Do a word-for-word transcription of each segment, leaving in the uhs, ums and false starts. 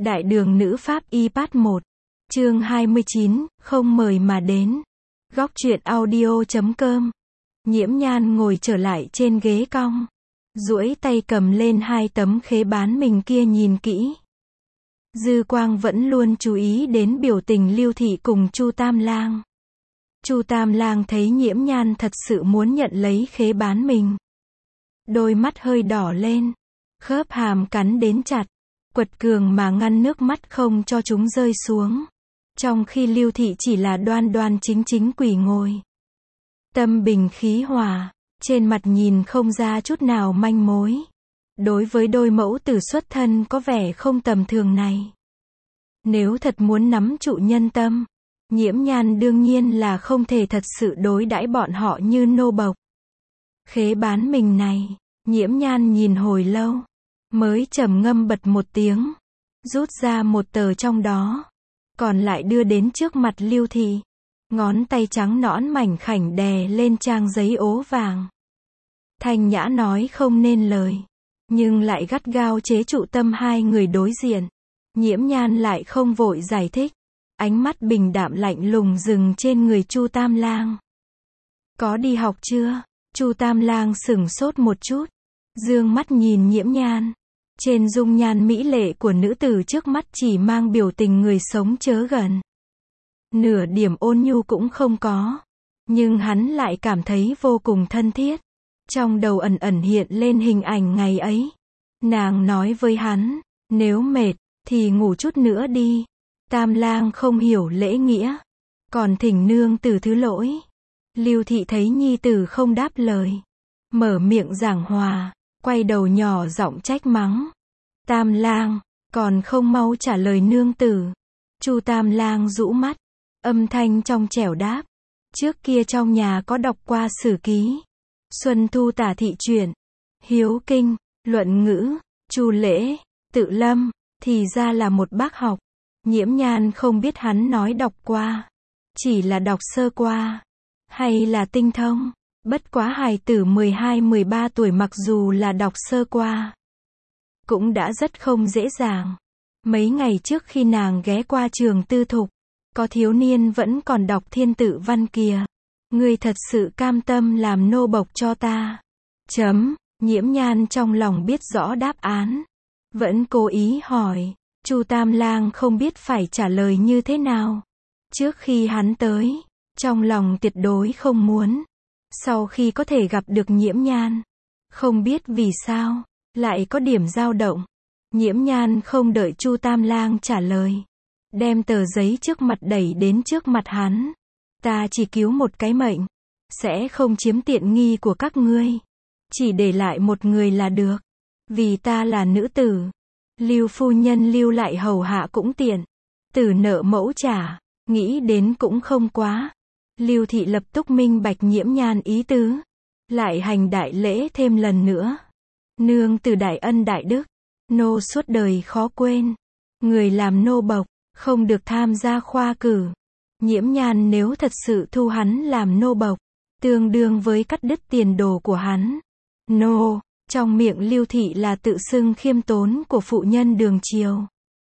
Đại đường nữ pháp y part một. Chương hai mươi chín, không mời mà đến. Góc truyện audio chấm com. Nhiễm Nhan ngồi trở lại trên ghế cong, duỗi tay cầm lên hai tấm khế bán mình kia nhìn kỹ. Dư quang vẫn luôn chú ý đến biểu tình Lưu Thị cùng Chu Tam Lang. Chu Tam Lang thấy Nhiễm Nhan thật sự muốn nhận lấy khế bán mình, đôi mắt hơi đỏ lên, khớp hàm cắn đến chặt, quật cường mà ngăn nước mắt không cho chúng rơi xuống. Trong khi Lưu Thị chỉ là đoan đoan chính chính quỳ ngồi, tâm bình khí hòa, trên mặt nhìn không ra chút nào manh mối. Đối với đôi mẫu tử xuất thân có vẻ không tầm thường này, nếu thật muốn nắm trụ nhân tâm, Nhiễm Nhan đương nhiên là không thể thật sự đối đãi bọn họ như nô bộc. Khế bán mình này, Nhiễm Nhan nhìn hồi lâu, mới trầm ngâm bật một tiếng, rút ra một tờ trong đó, còn lại đưa đến trước mặt Lưu Thị. Ngón tay trắng nõn mảnh khảnh đè lên trang giấy ố vàng. Thanh nhã nói không nên lời, nhưng lại gắt gao chế trụ tâm hai người đối diện. Nhiễm Nhan lại không vội giải thích, ánh mắt bình đạm lạnh lùng dừng trên người Chu Tam Lang. Có đi học chưa? Chu Tam Lang sửng sốt một chút, dương mắt nhìn Nhiễm Nhan. Trên dung nhan mỹ lệ của nữ tử trước mắt chỉ mang biểu tình người sống chớ gần, nửa điểm ôn nhu cũng không có, nhưng hắn lại cảm thấy vô cùng thân thiết. Trong đầu ẩn ẩn hiện lên hình ảnh ngày ấy, nàng nói với hắn, nếu mệt thì ngủ chút nữa đi. Tam Lang không hiểu lễ nghĩa, còn thỉnh nương tử thứ lỗi. Lưu Thị thấy nhi tử không đáp lời, mở miệng giảng hòa, quay đầu nhỏ giọng trách mắng. Tam Lang, còn không mau trả lời nương tử. Chu Tam Lang rũ mắt, âm thanh trong trẻo đáp, trước kia trong nhà có đọc qua sử ký, Xuân Thu Tả Thị Truyện, Hiếu Kinh, Luận Ngữ, Chu Lễ, Tự Lâm, thì ra là một bác học. Nhiễm Nhan không biết hắn nói đọc qua, chỉ là đọc sơ qua, hay là tinh thông. Bất quá hài tử mười hai mười ba tuổi mặc dù là đọc sơ qua, cũng đã rất không dễ dàng. Mấy ngày trước khi nàng ghé qua trường tư thục, có thiếu niên vẫn còn đọc thiên tự văn kìa. Ngươi thật sự cam tâm làm nô bộc cho ta? Chấm, Nhiễm Nhan trong lòng biết rõ đáp án, vẫn cố ý hỏi. Chu Tam Lang không biết phải trả lời như thế nào. Trước khi hắn tới, trong lòng tuyệt đối không muốn. Sau khi có thể gặp được Nhiễm Nhan, không biết vì sao, lại có điểm dao động. Nhiễm Nhan không đợi Chu Tam Lang trả lời, đem tờ giấy trước mặt đẩy đến trước mặt hắn. Ta chỉ cứu một cái mệnh, sẽ không chiếm tiện nghi của các ngươi, chỉ để lại một người là được. Vì ta là nữ tử, Lưu phu nhân lưu lại hầu hạ cũng tiện, tử nợ mẫu trả, nghĩ đến cũng không quá. Lưu Thị lập tức minh bạch Nhiễm Nhan ý tứ, lại hành đại lễ thêm lần nữa. Nương tử đại ân đại đức, nô suốt đời khó quên. Người làm nô bộc, không được tham gia khoa cử. Nhiễm Nhan nếu thật sự thu hắn làm nô bộc, tương đương với cắt đứt tiền đồ của hắn. Nô, trong miệng Lưu Thị là tự xưng khiêm tốn của phụ nhân đường triều,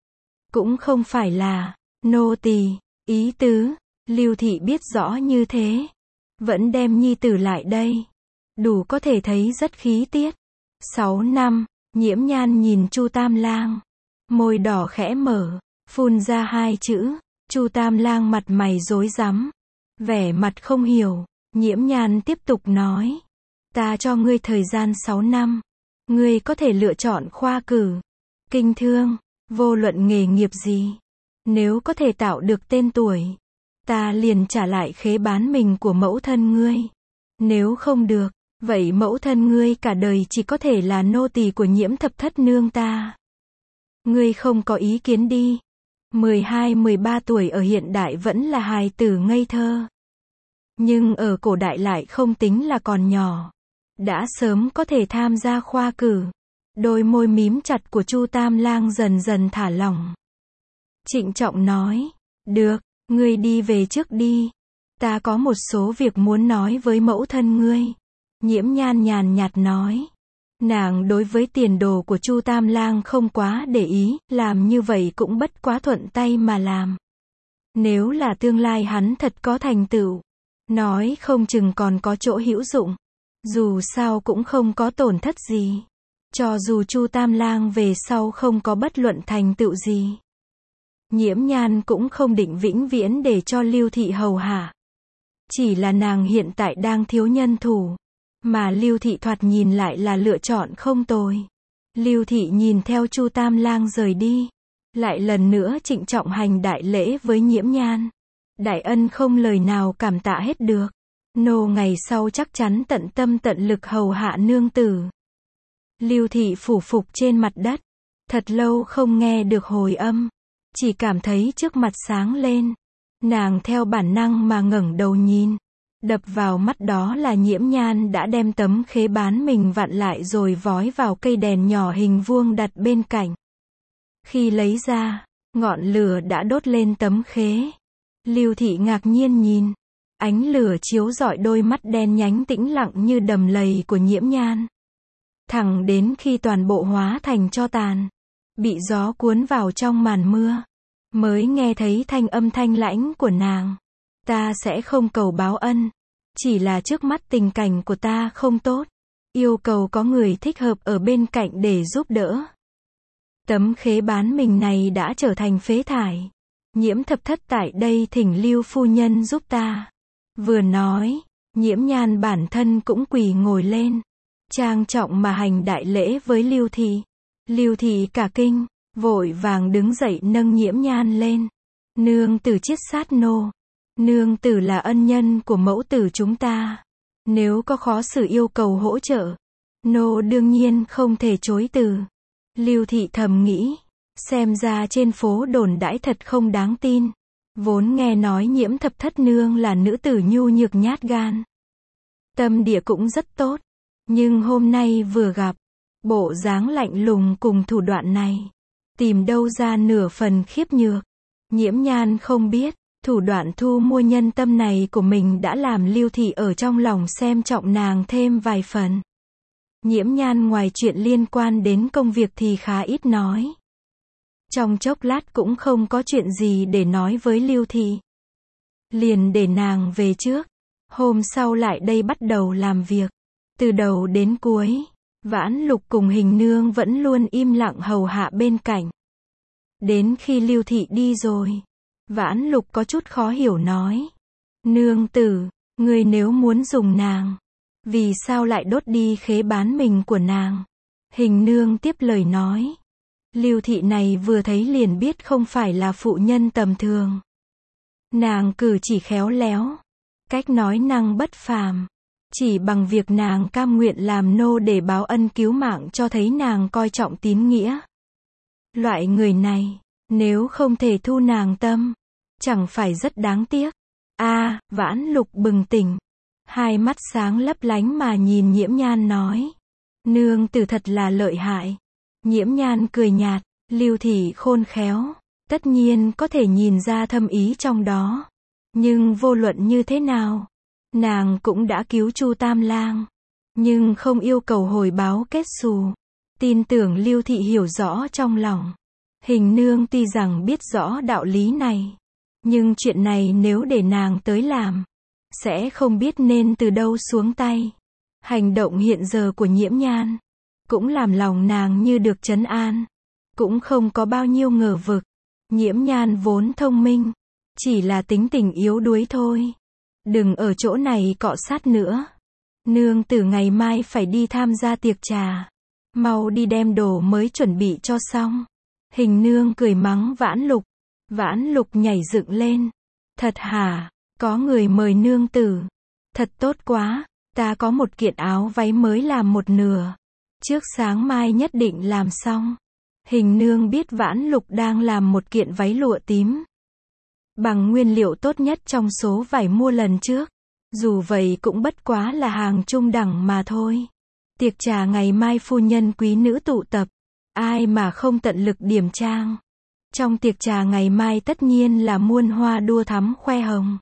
cũng không phải là nô tỳ. Ý tứ, Lưu Thị biết rõ như thế, vẫn đem nhi tử lại đây, đủ có thể thấy rất khí tiết. Sáu năm, Nhiễm Nhan nhìn Chu Tam Lang, môi đỏ khẽ mở, phun ra hai chữ. Chu Tam Lang mặt mày rối rắm, vẻ mặt không hiểu. Nhiễm Nhan tiếp tục nói, ta cho ngươi thời gian sáu năm, ngươi có thể lựa chọn khoa cử, kinh thương, vô luận nghề nghiệp gì, nếu có thể tạo được tên tuổi, ta liền trả lại khế bán mình của mẫu thân ngươi. Nếu không được, vậy mẫu thân ngươi cả đời chỉ có thể là nô tỳ của Nhiễm thập thất nương ta. Ngươi không có ý kiến đi. mười hai mười ba tuổi ở hiện đại vẫn là hài tử ngây thơ, nhưng ở cổ đại lại không tính là còn nhỏ, đã sớm có thể tham gia khoa cử. Đôi môi mím chặt của Chu Tam Lang dần dần thả lỏng, trịnh trọng nói, được, ngươi đi về trước đi, ta có một số việc muốn nói với mẫu thân ngươi. Nhiễm Nhan nhàn nhạt nói, Nàng đối với tiền đồ của Chu Tam Lang không quá để ý, làm như vậy cũng bất quá thuận tay mà làm. Nếu là tương lai hắn thật có thành tựu, nói không chừng còn có chỗ hữu dụng. Dù sao cũng không có tổn thất gì. Cho dù Chu Tam Lang về sau không có bất luận thành tựu gì, Nhiễm Nhan cũng không định vĩnh viễn để cho Lưu Thị hầu hạ. Chỉ là nàng hiện tại đang thiếu nhân thủ, mà Lưu Thị thoạt nhìn lại là lựa chọn không tồi. Lưu Thị nhìn theo Chu Tam Lang rời đi, lại lần nữa trịnh trọng hành đại lễ với Nhiễm Nhan. Đại ân không lời nào cảm tạ hết được. Nô ngày sau chắc chắn tận tâm tận lực hầu hạ nương tử. Lưu Thị phủ phục trên mặt đất, thật lâu không nghe được hồi âm, chỉ cảm thấy trước mặt sáng lên. Nàng theo bản năng mà ngẩng đầu nhìn, đập vào mắt đó là Nhiễm Nhan đã đem tấm khế bán mình vặn lại rồi vói vào cây đèn nhỏ hình vuông đặt bên cạnh. Khi lấy ra, ngọn lửa đã đốt lên tấm khế. Lưu Thị ngạc nhiên nhìn, ánh lửa chiếu rọi đôi mắt đen nhánh tĩnh lặng như đầm lầy của Nhiễm Nhan. Thẳng đến khi toàn bộ hóa thành tro tàn, bị gió cuốn vào trong màn mưa, mới nghe thấy thanh âm thanh lãnh của nàng. Ta sẽ không cầu báo ân, chỉ là trước mắt tình cảnh của ta không tốt, yêu cầu có người thích hợp ở bên cạnh để giúp đỡ. Tấm khế bán mình này đã trở thành phế thải. Nhiễm thập thất tại đây thỉnh Lưu phu nhân giúp ta. Vừa nói, Nhiễm Nhan bản thân cũng quỳ ngồi lên, trang trọng mà hành đại lễ với Lưu Thị. Lưu Thị cả kinh, vội vàng đứng dậy nâng Nhiễm Nhan lên. Nương tử chiết sát nô. Nương tử là ân nhân của mẫu tử chúng ta. Nếu có khó xử yêu cầu hỗ trợ, nô đương nhiên không thể chối từ. Lưu Thị thầm nghĩ, xem ra trên phố đồn đãi thật không đáng tin. Vốn nghe nói Nhiễm thập thất nương là nữ tử nhu nhược nhát gan, tâm địa cũng rất tốt, nhưng hôm nay vừa gặp, bộ dáng lạnh lùng cùng thủ đoạn này, tìm đâu ra nửa phần khiếp nhược. Nhiễm Nhan không biết, thủ đoạn thu mua nhân tâm này của mình đã làm Lưu Thị ở trong lòng xem trọng nàng thêm vài phần. Nhiễm Nhan ngoài chuyện liên quan đến công việc thì khá ít nói. Trong chốc lát cũng không có chuyện gì để nói với Lưu Thị. Liền để nàng về trước. Hôm sau lại đây bắt đầu làm việc. Từ đầu đến cuối, Vãn Lục cùng Hình Nương vẫn luôn im lặng hầu hạ bên cạnh. Đến khi Lưu Thị đi rồi, Vãn Lục có chút khó hiểu nói. Nương tử, người nếu muốn dùng nàng, vì sao lại đốt đi khế bán mình của nàng? Hình Nương tiếp lời nói. Lưu Thị này vừa thấy liền biết không phải là phụ nhân tầm thường. Nàng cử chỉ khéo léo, cách nói năng bất phàm. Chỉ bằng việc nàng cam nguyện làm nô để báo ân cứu mạng cho thấy nàng coi trọng tín nghĩa. Loại người này, nếu không thể thu nàng tâm, chẳng phải rất đáng tiếc. A, à, Vãn Lục bừng tỉnh, hai mắt sáng lấp lánh mà nhìn Nhiễm Nhan nói. Nương tử thật là lợi hại. Nhiễm Nhan cười nhạt, Lưu Thị khôn khéo, tất nhiên có thể nhìn ra thâm ý trong đó. Nhưng vô luận như thế nào, nàng cũng đã cứu Chu Tam Lang, nhưng không yêu cầu hồi báo kết xù. Tin tưởng Lưu Thị hiểu rõ trong lòng. Hình Nương tuy rằng biết rõ đạo lý này, nhưng chuyện này nếu để nàng tới làm, sẽ không biết nên từ đâu xuống tay. Hành động hiện giờ của Nhiễm Nhan cũng làm lòng nàng như được trấn an, cũng không có bao nhiêu ngờ vực. Nhiễm Nhan vốn thông minh, chỉ là tính tình yếu đuối thôi. Đừng ở chỗ này cọ sát nữa. Nương tử ngày mai phải đi tham gia tiệc trà, mau đi đem đồ mới chuẩn bị cho xong. Hình Nương cười mắng Vãn Lục. Vãn Lục nhảy dựng lên. Thật hả? Có người mời nương tử. Thật tốt quá, ta có một kiện áo váy mới làm một nửa. Trước sáng mai nhất định làm xong. Hình Nương biết Vãn Lục đang làm một kiện váy lụa tím, bằng nguyên liệu tốt nhất trong số vải mua lần trước. Dù vậy cũng bất quá là hàng trung đẳng mà thôi. Tiệc trà ngày mai phu nhân quý nữ tụ tập, ai mà không tận lực điểm trang. Trong tiệc trà ngày mai tất nhiên là muôn hoa đua thắm khoe hồng.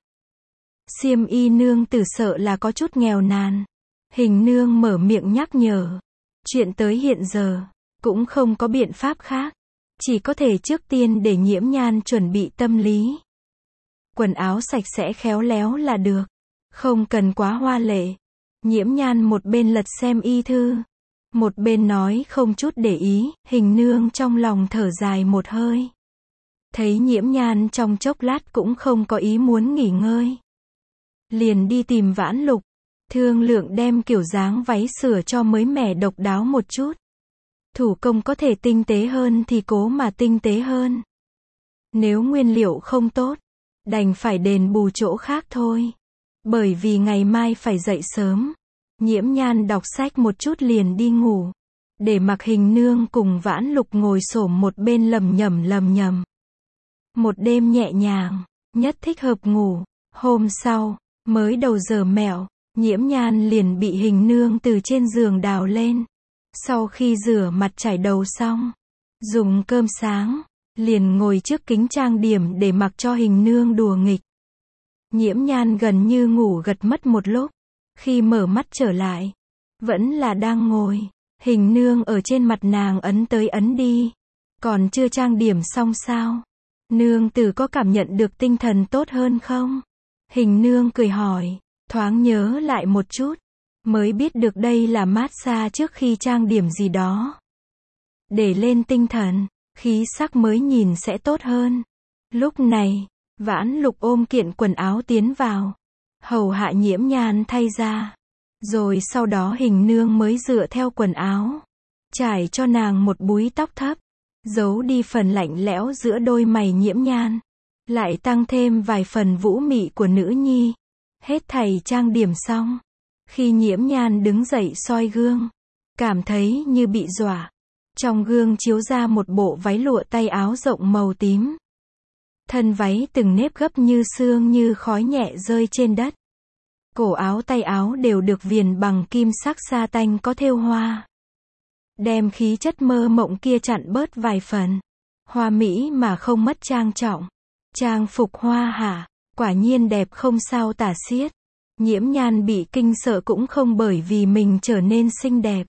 Xiêm y nương tử sợ là có chút nghèo nàn. Hình Nương mở miệng nhắc nhở. Chuyện tới hiện giờ, cũng không có biện pháp khác. Chỉ có thể trước tiên để Nhiễm Nhan chuẩn bị tâm lý. Quần áo sạch sẽ khéo léo là được. Không cần quá hoa lệ. Nhiễm Nhan một bên lật xem y thư. Một bên nói không chút để ý, Hình Nương trong lòng thở dài một hơi. Thấy Nhiễm Nhan trong chốc lát cũng không có ý muốn nghỉ ngơi. Liền đi tìm Vãn Lục. Thương lượng đem kiểu dáng váy sửa cho mới mẻ độc đáo một chút. Thủ công có thể tinh tế hơn thì cố mà tinh tế hơn. Nếu nguyên liệu không tốt, đành phải đền bù chỗ khác thôi. Bởi vì ngày mai phải dậy sớm. Nhiễm Nhan đọc sách một chút liền đi ngủ. Để mặc Hình Nương cùng Vãn Lục ngồi xổm một bên lầm nhầm lầm nhầm. Một đêm nhẹ nhàng, nhất thích hợp ngủ. Hôm sau, mới đầu giờ mẹo, Nhiễm Nhan liền bị Hình Nương từ trên giường đào lên. Sau khi rửa mặt chải đầu xong, dùng cơm sáng, liền ngồi trước kính trang điểm để mặc cho Hình Nương đùa nghịch. Nhiễm Nhan gần như ngủ gật mất một lúc. Khi mở mắt trở lại, vẫn là đang ngồi. Hình Nương ở trên mặt nàng ấn tới ấn đi. Còn chưa trang điểm xong sao? Nương tử có cảm nhận được tinh thần tốt hơn không? Hình Nương cười hỏi. Thoáng nhớ lại một chút. Mới biết được đây là massage trước khi trang điểm gì đó. Để lên tinh thần, khí sắc mới nhìn sẽ tốt hơn. Lúc này, Vãn Lục ôm kiện quần áo tiến vào. Hầu hạ Nhiễm Nhan thay ra. Rồi sau đó Hình Nương mới dựa theo quần áo. Trải cho nàng một búi tóc thấp. Giấu đi phần lạnh lẽo giữa đôi mày Nhiễm Nhan. Lại tăng thêm vài phần vũ mị của nữ nhi. Hết thảy trang điểm xong. Khi Nhiễm Nhan đứng dậy soi gương. Cảm thấy như bị dọa. Trong gương chiếu ra một bộ váy lụa tay áo rộng màu tím. Thân váy từng nếp gấp như sương như khói nhẹ rơi trên đất. Cổ áo tay áo đều được viền bằng kim sắc sa tanh có thêu hoa. Đem khí chất mơ mộng kia chặn bớt vài phần. Hoa mỹ mà không mất trang trọng. Trang phục hoa hạ, quả nhiên đẹp không sao tả xiết. Nhiễm Nhan bị kinh sợ cũng không bởi vì mình trở nên xinh đẹp.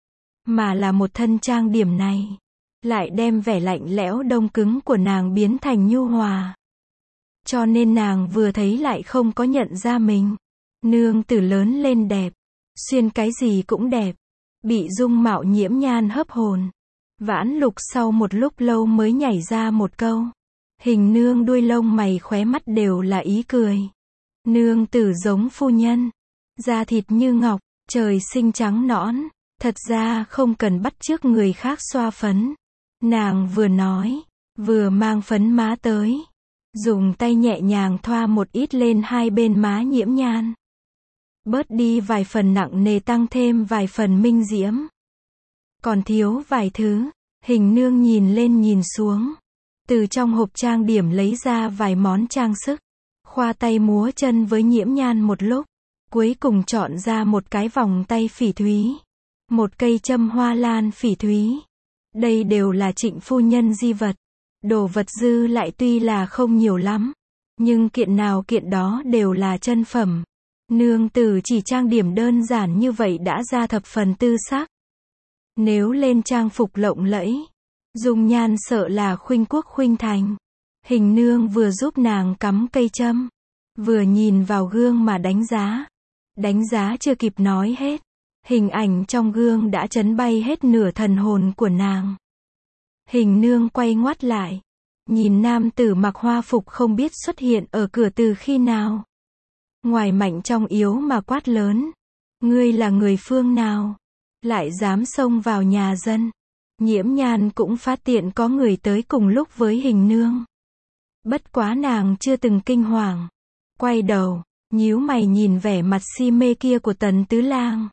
Mà là một thân trang điểm này. Lại đem vẻ lạnh lẽo đông cứng của nàng biến thành nhu hòa. Cho nên nàng vừa thấy lại không có nhận ra mình. Nương tử lớn lên đẹp. Xuyên cái gì cũng đẹp. Bị dung mạo Nhiễm Nhan hấp hồn. Vãn Lục sau một lúc lâu mới nhảy ra một câu. Hình Nương đuôi lông mày khóe mắt đều là ý cười. Nương tử giống phu nhân. Da thịt như ngọc, trời sinh trắng nõn. Thật ra không cần bắt chước người khác xoa phấn. Nàng vừa nói, vừa mang phấn má tới. Dùng tay nhẹ nhàng thoa một ít lên hai bên má Nhiễm Nhan. Bớt đi vài phần nặng nề tăng thêm vài phần minh diễm. Còn thiếu vài thứ. Hình Nương nhìn lên nhìn xuống. Từ trong hộp trang điểm lấy ra vài món trang sức. Khoa tay múa chân với Nhiễm Nhan một lúc. Cuối cùng chọn ra một cái vòng tay phỉ thúy. Một cây châm hoa lan phỉ thúy. Đây đều là Trịnh phu nhân di vật. Đồ vật dư lại tuy là không nhiều lắm. Nhưng kiện nào kiện đó đều là chân phẩm. Nương tử chỉ trang điểm đơn giản như vậy đã ra thập phần tư sắc. Nếu lên trang phục lộng lẫy, dung nhan sợ là khuynh quốc khuynh thành. Hình Nương vừa giúp nàng cắm cây châm. Vừa nhìn vào gương mà đánh giá. Đánh giá chưa kịp nói hết. Hình ảnh trong gương đã chấn bay hết nửa thần hồn của nàng. Hình Nương quay ngoắt lại. Nhìn nam tử mặc hoa phục không biết xuất hiện ở cửa từ khi nào. Ngoài mạnh trong yếu mà quát lớn. Ngươi là người phương nào? Lại dám xông vào nhà dân. Nhiễm Nhan cũng phát tiện có người tới cùng lúc với Hình Nương. Bất quá nàng chưa từng kinh hoàng. Quay đầu, nhíu mày nhìn vẻ mặt si mê kia của Tần Tứ Lang.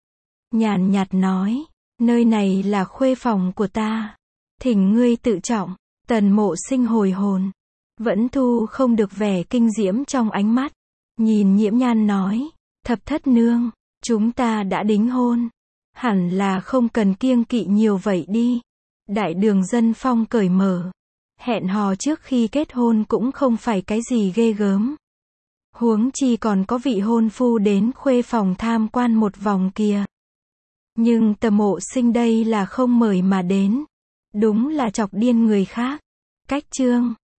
Nhàn nhạt nói, nơi này là khuê phòng của ta. Thỉnh ngươi tự trọng. Tần Mộ Sinh hồi hồn. Vẫn thu không được vẻ kinh diễm trong ánh mắt. Nhìn Nhiễm Nhan nói, thập thất nương, chúng ta đã đính hôn. Hẳn là không cần kiêng kỵ nhiều vậy đi. Đại đường dân phong cởi mở. Hẹn hò trước khi kết hôn cũng không phải cái gì ghê gớm. Huống chi còn có vị hôn phu đến khuê phòng tham quan một vòng kìa. Nhưng Tầm Mộ Sinh đây là không mời mà đến. Đúng là chọc điên người khác. Cách chương